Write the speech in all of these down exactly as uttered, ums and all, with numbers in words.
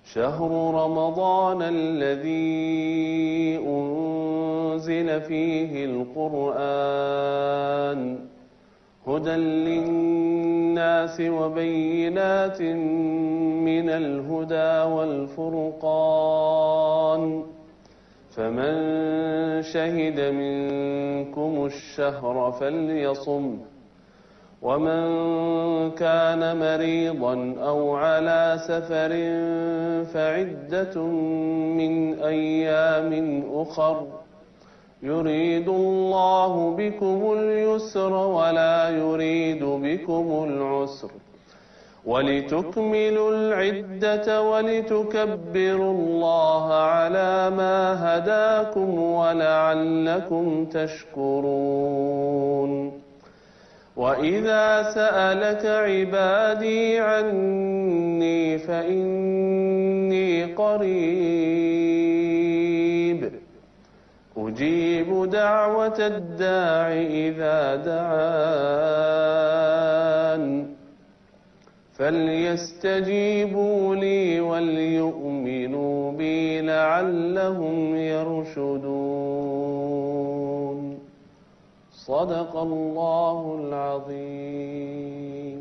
شهر رمضان الذي أنزل فيه القرآن هدى للناس وبينات من الهدى والفرقان فمن شهد منكم الشهر فليصمه ومن كان مريضا أو على سفر فعدة من أيام أخر يريد الله بكم اليسر ولا يريد بكم العسر ولتكملوا العدة ولتكبروا الله على ما هداكم ولعلكم تشكرون وإذا سألك عبادي عني فإني قريب أجيب دعوة الداع إذا دعان فليستجيبوا لي وليؤمنوا بي لعلهم يرشدون صدق الله العظيم.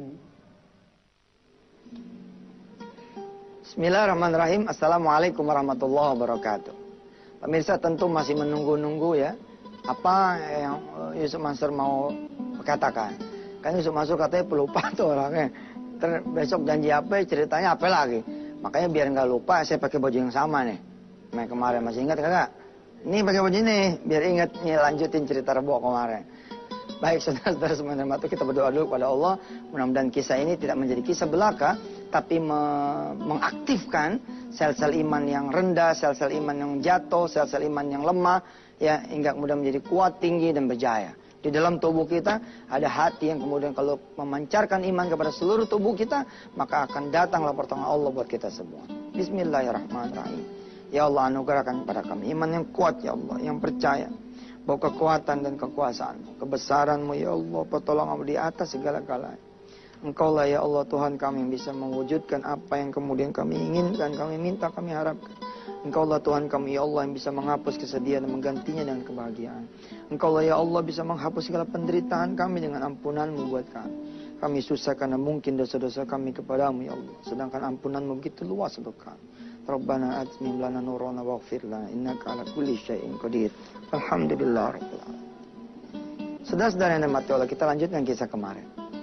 Bismillahirrahmanirrahim. Assalamualaikum warahmatullahi wabarakatuh. Pemirsa tentu masih menunggu-nunggu ya, apa yang Yusuf Mansur mau katakan. Kan Yusuf Mansur katanya pelupa tuh orangnya. Ter besok janji apa, ceritanya apa lagi. Makanya biar nggak lupa saya pakai baju yang sama nih. Nah, kemarin masih ingat kagak? Ini pakai baju ini, biar ingat nih, lanjutin cerita Rebo kemarin. Baik, saudara-saudara semuanya, kita berdoa dulu kepada Allah. Mudah-mudahan kisah ini tidak menjadi kisah belaka, tapi me mengaktifkan sel-sel iman yang rendah, sel-sel iman yang jatuh, sel-sel iman yang lemah, ya, hingga kemudian menjadi kuat, tinggi, dan berjaya. Di dalam tubuh kita ada hati yang kemudian kalau memancarkan iman kepada seluruh tubuh kita, maka akan datanglah pertolongan Allah buat kita semua. Bismillahirrahmanirrahim. Ya Allah, anugerahkan kepada kami iman yang kuat, ya Allah, yang percaya bahwa kekuatan dan kekuasaan-Mu, kebesaran-Mu, ya Allah, pertolongan-Mu di atas segala-galanya. Engkaulah ya Allah Tuhan kami yang bisa mewujudkan apa yang kemudian kami inginkan, kami minta, kami harapkan. Engkaulah Tuhan kami ya Allah yang bisa menghapus kesedihan dan menggantinya dengan kebahagiaan. Engkaulah ya Allah bisa menghapus segala penderitaan kami dengan ampunan-Mu buat kami. Kami susah karena mungkin dosa-dosa kami kepadamu ya Allah, sedangkan ampunan-Mu begitu luas untuk kami. Rabbana atmim lana nurana waghfir lana innaka ala kulli syai'in qadir. Alhamdulillah rabbil alamin. Saudara-saudara yang dirahmati Allah, kita lanjutkan kisah kemarin.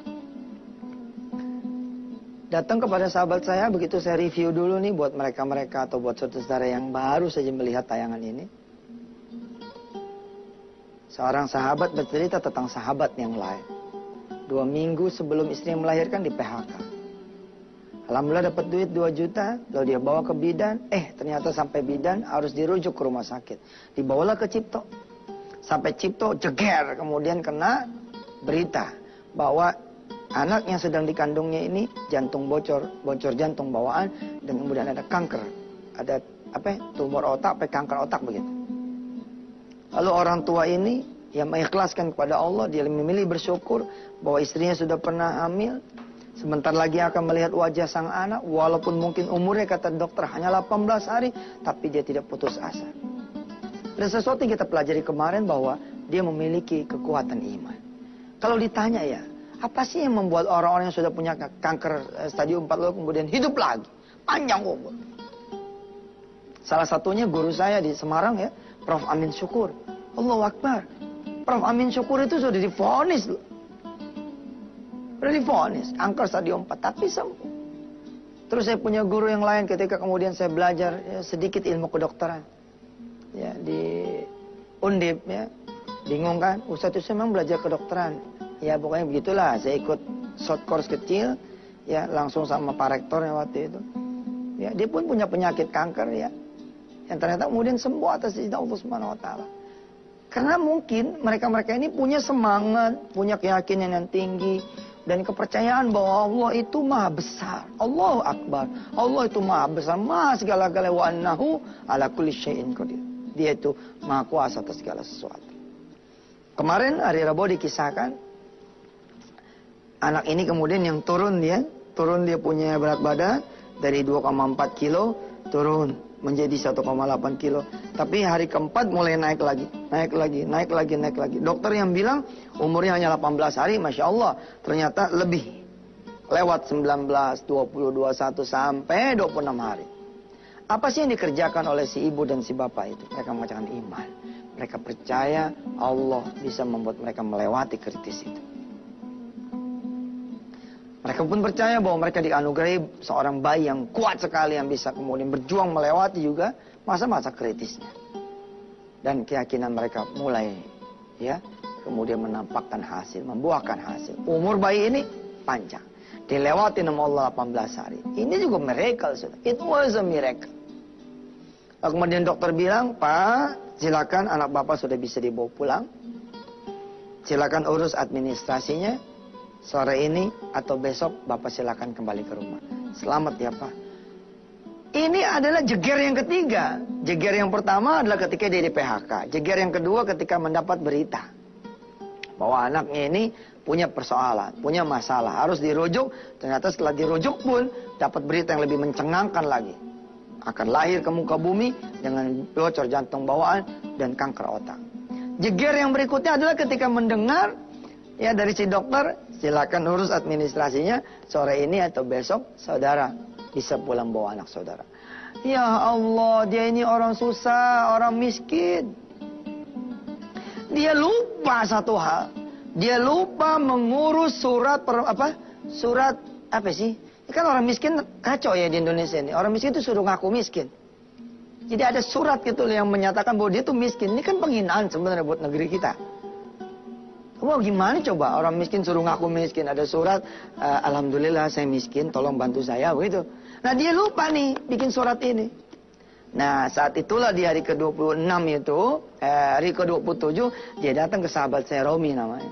Datang kepada sahabat saya, begitu saya review dulu nih buat mereka-mereka atau buat saudara-saudara yang baru saja melihat tayangan ini. Seorang sahabat bercerita tentang sahabat yang lain. Dua minggu sebelum istrinya melahirkan di P H K. Alhamdulillah dapat duit dua juta, lalu dia bawa ke bidan. Eh, ternyata sampai bidan harus dirujuk ke rumah sakit. Dibawalah ke Cipto. Sampai Cipto jeger, kemudian kena berita bahwa anak yang sedang dikandungnya ini jantung bocor, bocor jantung bawaan, dan kemudian ada kanker, ada apa? Tumor otak, apa kanker otak begitu. Lalu orang tua ini yang mengikhlaskan kepada Allah, dia memilih bersyukur bahwa istrinya sudah pernah hamil. Sebentar lagi akan melihat wajah sang anak, walaupun mungkin umurnya kata dokter hanya delapan belas hari, tapi dia tidak putus asa. Ada sesuatu yang kita pelajari kemarin bahwa dia memiliki kekuatan iman. Kalau ditanya ya, apa sih yang membuat orang-orang yang sudah punya kanker stadium empat lalu kemudian hidup lagi? Panjang umur. Salah satunya guru saya di Semarang ya, Prof Amin Syukur. Allahu Akbar. Prof Amin Syukur itu sudah divonis loh. Sudah divonis, kanker stadium empat, tapi sembuh. Terus saya punya guru yang lain ketika kemudian saya belajar ya, sedikit ilmu kedokteran. Ya, di Undip ya. Bingung kan? Ustadz itu memang belajar kedokteran. Ya pokoknya begitulah, saya ikut short course kecil, ya langsung sama Pak Rektor yang waktu itu. Ya, dia pun punya penyakit kanker ya, yang ternyata kemudian sembuh atas izin Allah Subhanahu Wa Taala. Karena mungkin mereka-mereka ini punya semangat, punya keyakinan yang tinggi, dan kepercayaan bahwa Allah itu maha besar. Allahu Akbar. Allah itu maha besar, maha segala-galanya, wa annahu ala kulli syai'in qadir. Dia itu maha kuasa atas segala sesuatu. Kemarin hari Rabu dikisahkan, anak ini kemudian yang turun dia, turun dia punya berat badan dari dua koma empat kilo turun menjadi satu koma delapan kilo. Tapi hari keempat mulai naik lagi, naik lagi, naik lagi, naik lagi. Dokter yang bilang umurnya hanya delapan belas hari, Masya Allah, ternyata lebih. Lewat sembilan belas, dua puluh, dua puluh satu, sampai dua puluh enam hari. Apa sih yang dikerjakan oleh si ibu dan si bapak itu? Mereka mengerjakan iman. Mereka percaya Allah bisa membuat mereka melewati kritis itu. Mereka pun percaya bahwa mereka dianugerahi seorang bayi yang kuat sekali, yang bisa kemudian berjuang melewati juga masa-masa kritisnya. Dan keyakinan mereka mulai ya kemudian menampakkan hasil, membuahkan hasil. Umur bayi ini panjang. Dilewati nama Allah delapan belas hari. Ini juga miracle, sudah. It was a miracle. Lalu kemudian dokter bilang, Pak, silakan anak bapak sudah bisa dibawa pulang. Silakan urus administrasinya. Sore ini atau besok bapak silakan kembali ke rumah. Selamat ya Pak. Ini adalah jeger yang ketiga. Jeger yang pertama adalah ketika dia di P H K. Jeger yang kedua ketika mendapat berita bahwa anaknya ini punya persoalan, punya masalah, harus dirujuk. Ternyata setelah dirujuk pun dapat berita yang lebih mencengangkan lagi. Akan lahir ke muka bumi dengan bocor jantung bawaan dan kanker otak. Jeger yang berikutnya adalah ketika mendengar ya dari si dokter, silakan urus administrasinya, sore ini atau besok saudara bisa pulang bawa anak saudara. Ya Allah, dia ini orang susah, orang miskin. Dia lupa satu hal. Dia lupa mengurus surat per, apa? Surat apa sih? Kan orang miskin kacau ya di Indonesia ini. Orang miskin itu suruh ngaku miskin. Jadi ada surat gitu yang menyatakan bahwa dia tuh miskin. Ini kan penghinaan sebenarnya buat negeri kita. Wah, gimana coba orang miskin suruh ngaku miskin? Ada surat, uh, alhamdulillah saya miskin, tolong bantu saya begitu. Nah, dia lupa nih bikin surat ini. Nah, saat itulah di hari ke dua puluh enam itu, eh, hari ke dua puluh tujuh, dia datang ke sahabat saya, Romi namanya.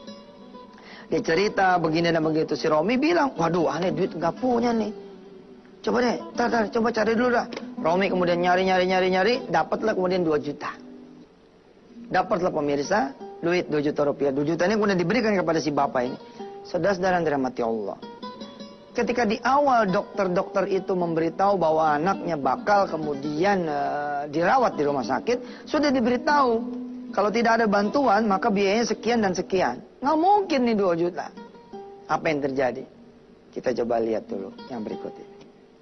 Dia cerita begini dan begitu. Si Romi bilang, waduh aneh duit nggak punya nih. Coba deh, tar, tar, coba cari dulu dah. Romi kemudian nyari, nyari, nyari, nyari, dapatlah kemudian dua juta. Dapatlah pemirsa, duit dua juta rupiah. dua juta ini kemudian diberikan kepada si bapak ini. Saudara-saudara yang dirahmati Allah. Ketika di awal dokter-dokter itu memberitahu bahwa anaknya bakal kemudian uh, dirawat di rumah sakit, sudah diberitahu kalau tidak ada bantuan maka biayanya sekian dan sekian. Nggak mungkin nih dua juta. Apa yang terjadi? Kita coba lihat dulu yang berikut ini.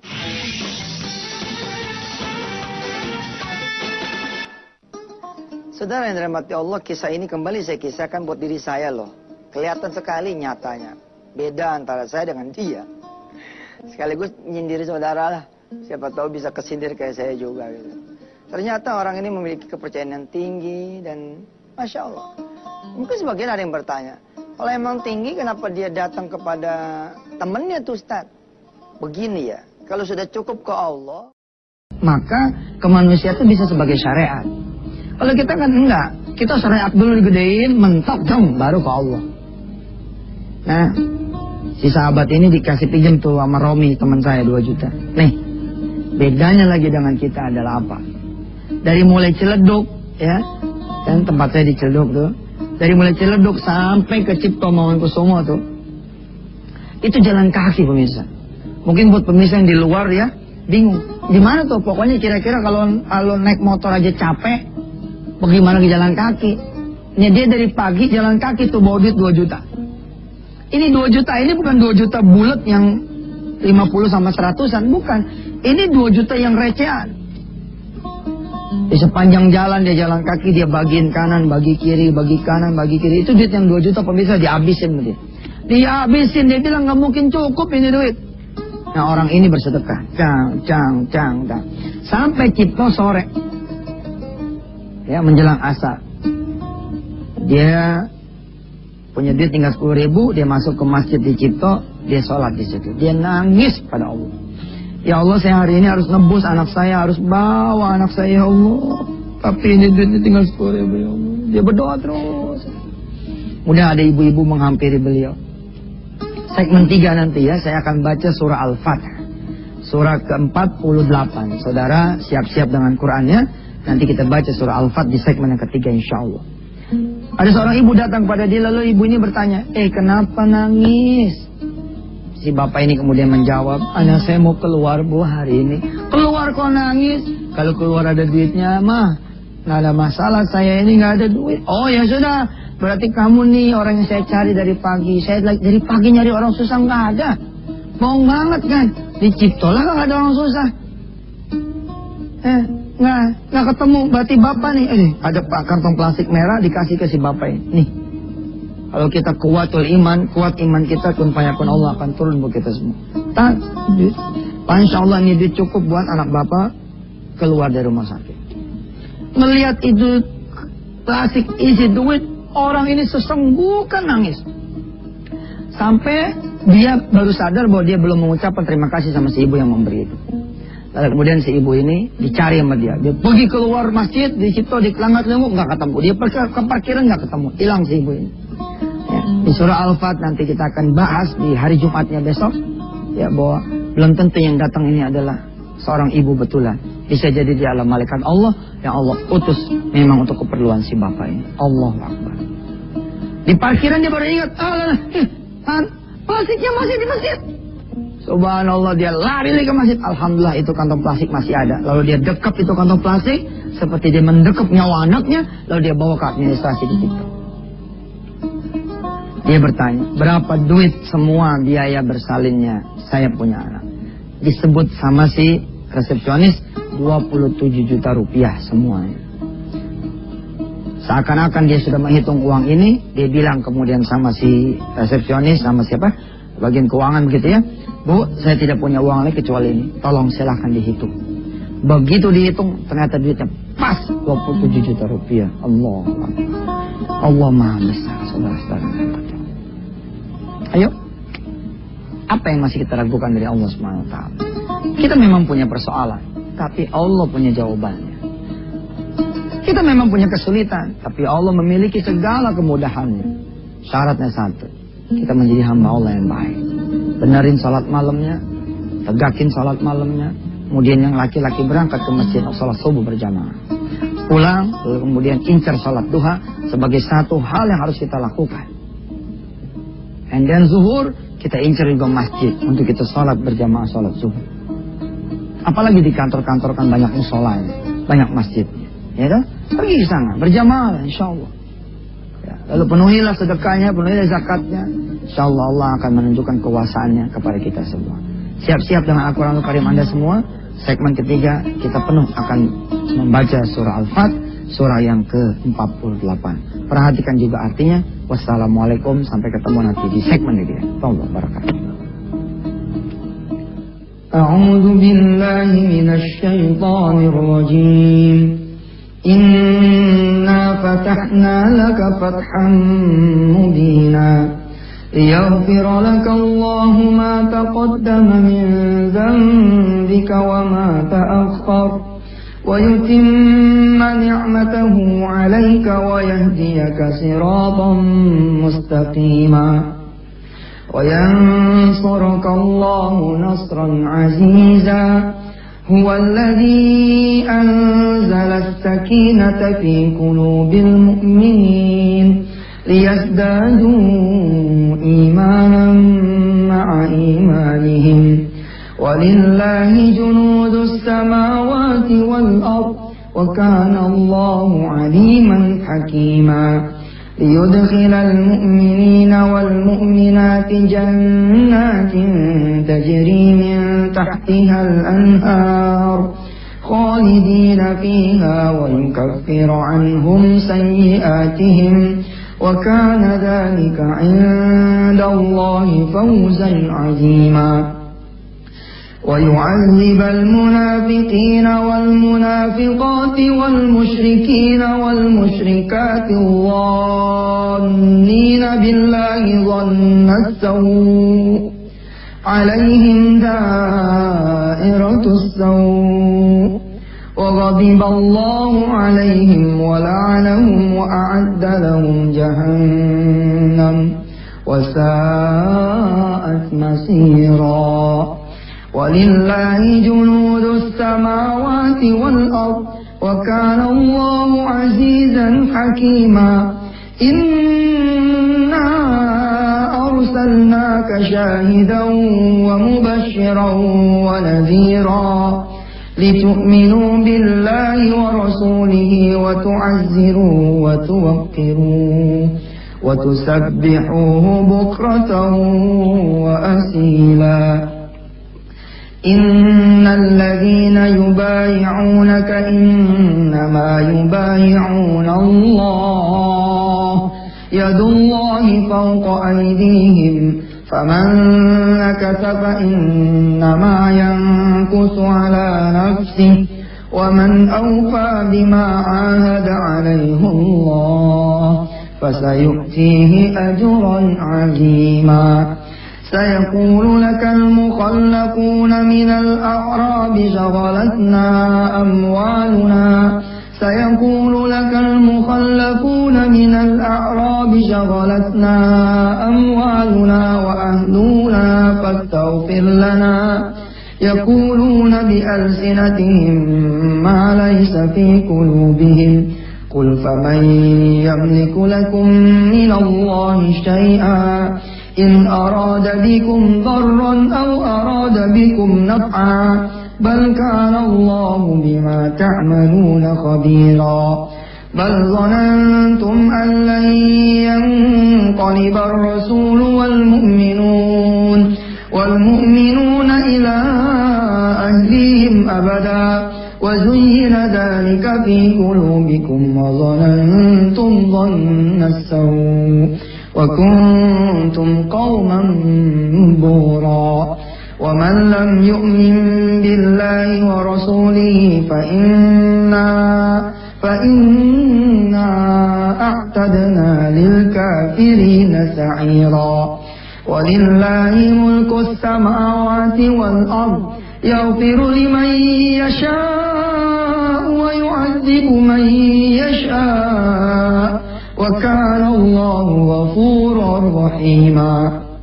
Saudara yang dirahmati Allah, kisah ini kembali saya kisahkan buat diri saya loh. Kelihatan sekali nyatanya. Beda antara saya dengan dia. Sekaligus nyindir saudara lah. Siapa tahu bisa kesindir kayak saya juga gitu. Ternyata orang ini memiliki kepercayaan yang tinggi dan Masya Allah. Mungkin sebagian ada yang bertanya, kalau emang tinggi kenapa dia datang kepada temannya tuh Ustaz? Begini ya, kalau sudah cukup ke Allah, maka kemanusiaan itu bisa sebagai syariat. Kalau kita kan enggak, kita syariat dulu digedein, mentok dong, baru ke Allah. Nah, si sahabat ini dikasih pinjam tuh sama Romi, teman saya, dua juta. Nih, bedanya lagi dengan kita adalah apa? Dari mulai Ciledug, ya, kan tempat saya di Ciledug tuh. Dari mulai Ciledug sampai ke Cipto Mangunkusumo tuh. Itu jalan kaki pemirsa. Mungkin buat pemirsa yang di luar ya, bingung. Gimana tuh? Pokoknya kira-kira kalau kalau naik motor aja capek, bagaimana lagi jalan kaki? Ini dia dari pagi jalan kaki tuh bawa duit dua juta. Ini dua juta ini bukan dua juta bulat yang lima puluh sama seratusan, bukan. Ini dua juta yang recehan. Di sepanjang jalan dia jalan kaki, dia bagiin kanan, bagi kiri, bagi kanan, bagi kiri. Itu duit yang dua juta pemirsa dihabisin dia. Dihabisin, dia bilang nggak mungkin cukup ini duit. Nah orang ini bersedekah, cang, cang, cang, cang. Sampai Cipto sore. Ya menjelang asar. Dia punya duit tinggal sepuluh ribu, dia masuk ke masjid di Cipto, dia sholat di situ. Dia nangis pada Allah. Ya Allah, saya hari ini harus nebus anak saya, harus bawa anak saya, ya Allah. Tapi ini duitnya tinggal sepuluh ribu, ya Allah. Dia berdoa terus. Mudah ada ibu-ibu menghampiri beliau. Segmen tiga nanti ya, saya akan baca surah Al-Fatih. Surah ke empat puluh delapan. Saudara siap-siap dengan Qur'annya. Nanti kita baca surah Al-Fatih di segmen yang ketiga insya Allah. Ada seorang ibu datang pada dia, lalu ibu ini bertanya, eh kenapa nangis? Si bapak ini kemudian menjawab, anak saya mau keluar bu hari ini. Keluar keluar kok nangis? Kalau keluar ada duitnya mah nggak ada masalah, saya ini nggak ada duit. Oh ya sudah, berarti kamu nih orang yang saya cari dari pagi. Saya dari pagi nyari orang susah nggak ada. Bohong banget kan? Diciptolah nggak ada orang susah. Eh nggak nggak ketemu, berarti bapak nih. Eh ada kantong plastik merah dikasih ke si bapak ini. Nih. Kalau kita kuatul iman, kuat iman kita, kun fayakun, Allah akan turun buat kita semua. Tak, duit. Insya Allah ini duit cukup buat anak bapak keluar dari rumah sakit. Melihat itu plastik isi duit, orang ini sesenggukan nangis. Sampai dia baru sadar bahwa dia belum mengucapkan terima kasih sama si ibu yang memberi itu. Lalu kemudian si ibu ini dicari sama dia. Dia pergi keluar masjid, di situ di kelanggat lembut nggak ketemu. Dia pergi ke parkiran nggak ketemu, hilang si ibu ini. Ya, di surah Al-Fat nanti kita akan bahas di hari Jumatnya besok, ya bahwa belum tentu yang datang ini adalah seorang ibu betulan. Bisa jadi dia adalah malaikat Allah yang Allah utus memang untuk keperluan si bapak ini. Allahu Akbar. Di parkiran dia baru ingat, ah, eh, plastiknya masih di masjid. Subhanallah, dia lari lagi ke masjid. Alhamdulillah itu kantong plastik masih ada. Lalu dia dekap itu kantong plastik seperti dia mendekap nyawa anaknya. Lalu dia bawa ke administrasi di situ. Dia bertanya, berapa duit semua biaya bersalinnya saya punya anak? Disebut sama si resepsionis dua puluh tujuh juta rupiah semuanya. Seakan-akan dia sudah menghitung uang ini, dia bilang kemudian sama si resepsionis, sama siapa? Bagian keuangan begitu ya. Bu, saya tidak punya uang lagi kecuali ini. Tolong silahkan dihitung. Begitu dihitung, ternyata duitnya pas dua puluh tujuh juta rupiah. Allah. Allah Maha Besar, saudara-saudara. Ayo, apa yang masih kita ragukan dari Allah subhanahu wa taala? Kita memang punya persoalan, tapi Allah punya jawabannya. Kita memang punya kesulitan, tapi Allah memiliki segala kemudahannya. Syaratnya satu, kita menjadi hamba Allah yang baik. Benerin salat malamnya, tegakin salat malamnya, kemudian yang laki-laki berangkat ke masjid salat subuh berjamaah. Pulang, lalu kemudian incar salat duha sebagai satu hal yang harus kita lakukan. And then zuhur, kita incar juga masjid untuk kita salat berjamaah salat zuhur. Apalagi di kantor-kantor kan banyak musolanya, banyak masjidnya. Ya kan? Pergi ke sana, berjamaah insya Allah. Ya, lalu penuhilah sedekahnya, penuhilah zakatnya. Insya Allah Allah akan menunjukkan kuasaannya kepada kita semua. Siap-siap dengan Al-Quranul Karim Anda semua. Segmen ketiga kita penuh akan membaca surah Al-Fat, surah yang ke empat puluh delapan. Perhatikan juga artinya. Wassalamualaikum, sampai ketemu nanti di segmen ketiga. Allah barakatuh. A'udzu billahi minasy syaithanir rajim. Inna fatahna laka fathan mubina. ليغفر لك الله ما تقدم من ذنبك وما تأخر ويتم نعمته عليك ويهديك صراطا مستقيما وينصرك الله نصرا عزيزا هو الذي أنزل السكينة في قلوب المؤمنين ليزدادوا إيمانا مع إيمانهم ولله جنود السماوات والأرض وكان الله عليما حكيما ليدخل المؤمنين والمؤمنات جنات تجري من تحتها الأنهار خالدين فيها ويكفر عنهم سيئاتهم وكان ذلك عند الله فوزا عظيما ويعذب المنافقين والمنافقات والمشركين والمشركات الظانين بالله ظن السوء عليهم دائرة السوء وغضب الله عليهم ولعنهم وأعد لهم جهنم وساءت مصيرا ولله جنود السماوات والأرض وكان الله عزيزا حكيما إنا أرسلناك شاهدا ومبشرا ونذيرا لتؤمنوا بالله ورسوله وتعزروه وتوقروه وتسبحوه بكرة وأصيلا. إن الذين يبايعونك إنما يبايعون الله يد الله فوق أيديهم فمن نكث فإنما ينكث على نفسه ومن أوفى بما عاهد عليه الله فسيؤتيه أجرا عظيما. سيقول لك المخلفون من الأعراب شغلتنا أموالنا سيقول لك المخلفون من الأعراب شغلتنا أموالنا وأهلنا فاستغفر لنا يقولون بألسنتهم ما ليس في قلوبهم قل فمن يملك لكم من الله شيئا إن أراد بكم ضرا أو أراد بكم نفعا بل كان الله بما تعملون خبيرا. بل ظننتم أن لن ينقلب الرسول والمؤمنون والمؤمنون إلى أهليهم أبدا وزين ذلك في قلوبكم وظننتم ظن السوء وكنتم قوما بورا. ومن لم يؤمن بالله ورسوله فإنا فإنا أعتدنا للكافرين سعيرا. ولله ملك السماوات والأرض يغفر لمن يشاء ويعذب من يشاء وكان الله غفورا رحيما.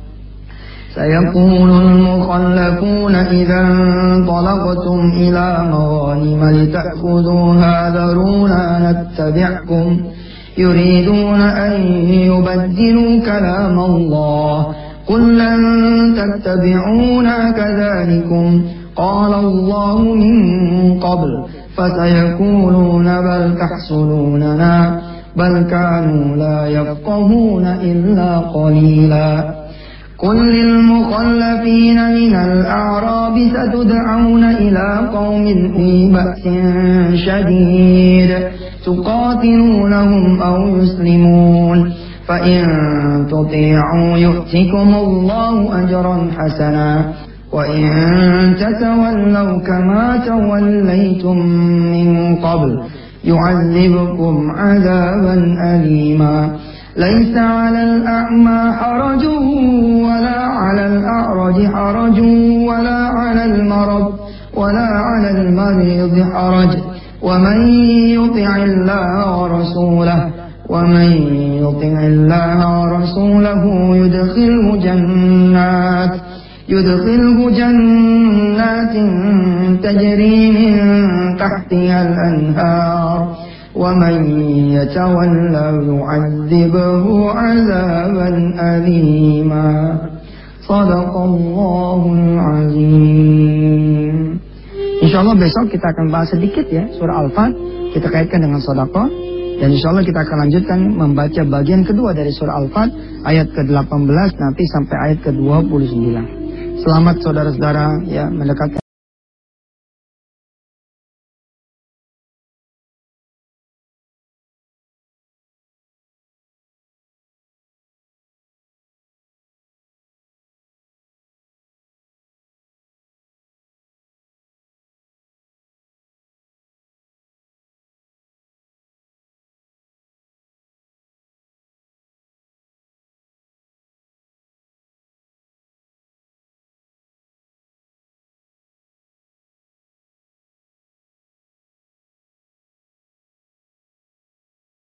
سيقول المخلفون إذا انطلقتم إلى مغانم لتأخذوها ذرونا نتبعكم يريدون أن يبدلوا كلام الله قل لن تتبعونا كذلكم قال الله من قبل فسيقولون بل تحسدوننا بل كانوا لا يفقهون إلا قليلا. قل للمخلفين من الأعراب ستدعون إلى قوم في بأس شديد تقاتلونهم أو يسلمون فإن تطيعوا يؤتكم الله أجرا حسنا وإن تتولوا كما توليتم من قبل يعذبكم عذابا أليما. ليس على الأعمى حرج ولا على الأعرج حرج ولا على المرض ولا على المريض حرج ومن يطع الله ورسوله ومن يطع الله ورسوله يدخله جنات يدخله جنات تجري من تحتها الأنهار ومن يتولى يعذبه عذابا أليما. صدق Allahul Azim. Insyaallah besok kita akan bahas sedikit ya surah Al-Fat, kita kaitkan dengan sedekah, dan insyaallah kita akan lanjutkan membaca bagian kedua dari surah Al-Fat ayat ke delapan belas nanti sampai ayat ke dua puluh sembilan. Selamat saudara-saudara ya mendekatkan